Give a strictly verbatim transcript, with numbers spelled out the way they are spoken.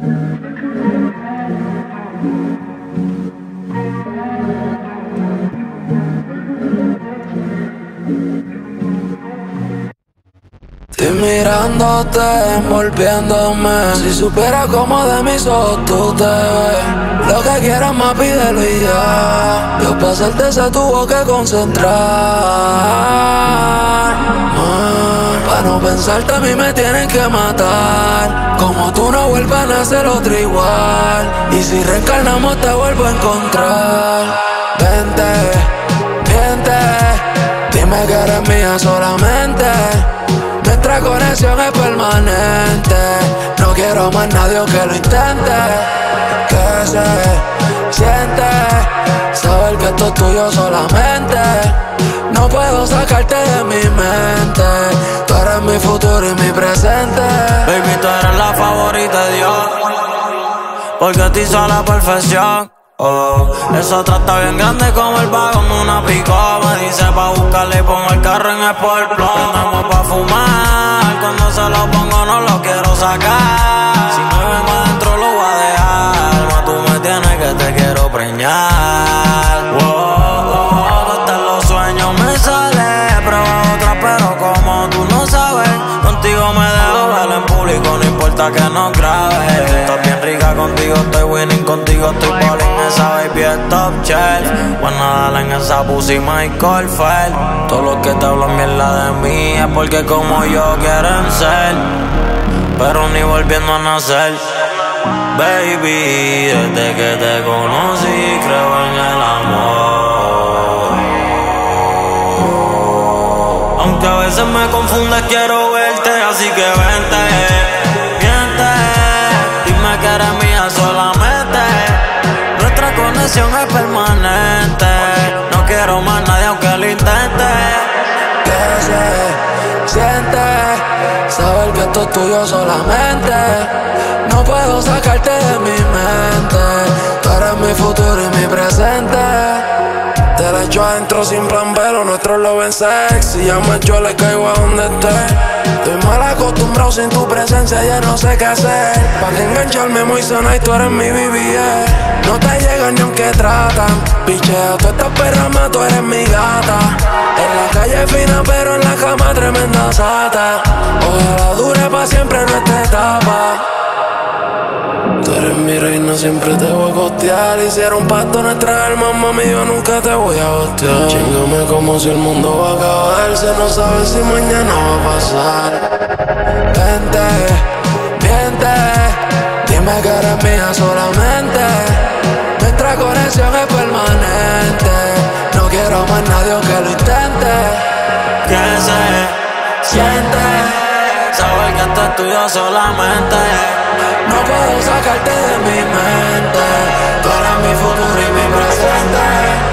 Estoy mirándote, envolviéndome. Si supiera cómo de mis ojos tú te ves. Lo que quieras más pídelo y ya. Yo pa' hacerte se tuvo que concentrar. Para no pensarte a mí me tienen que matar. Como tú no vuelvas a nacer otro igual. Y si reencarnamos te vuelvo a encontrar. Vente, vente, dime que eres mía solamente. Nuestra conexión es permanente. No quiero más nadie que lo intente. Que se siente saber que esto es tuyo solamente. No puedo sacarte de mi mente. Tú eres mi futuro y mi presente. Baby, tú eres la favorita de Dios, porque te hizo la perfección. Oh, esa otra está bien grande como el vagón de una pico. Me dice pa' buscarle y pongo el carro en Sport Plus. Andamos pa' fumar, cuando se lo pongo no lo quiero sacar. Si me vengo adentro lo voy a dejar. Más tú me tienes que te quiero preñar. Oh, oh, oh, hasta los sueños me sale. Prueba otra pero como tú no sabes. Contigo me dejo ver en público, no importa que no grabes. Estás bien rica, contigo estoy winning, contigo estoy bowling. Esa baby es top shelf. Bueno, dale en esa pussy Michael Phelps. Todos los que te hablan mierda de mí es porque como yo quieren ser, pero ni volviendo a nacer. Baby, desde que te conocí creo en el amor. Aunque a veces me confundes quiero verte, así que vente, miente, dime que eres mía solamente. Nuestra conexión es permanente. No quiero más nadie aunque lo intente. Que se siente saber que esto es tuyo solamente. No puedo sacarte de mi mente. Tú eres mi futuro y mi presente. Te la echo adentro sin plan, pero nuestro lo ven sexy. Llama yo le caigo a donde esté. Estoy mal acostumbrado sin tu presencia, ya no sé qué hacer. Pa' que engancharme muy sana y tú eres mi B B A. No te llegan ni aunque tratan. Picheo, tú estas perras más, tú eres mi gata. En la calle fina, pero en la cama tremenda sata. Ojalá dure pa' siempre nuestra etapa. Tú eres mi reina, siempre te voy a costear. Hicieron pacto nuestras almas, mami, yo nunca te voy a hostear. Chíngame como si el mundo va a acabarse. No sabes si mañana va a pasar. Vente, miente, dime que eres mía solamente. Nuestra conexión es permanente. No quiero más nadie que lo intente. Que se siente saber que esto es tuyo solamente. No puedo sacarte de mi mente. Tú eres mi futuro y mi presente.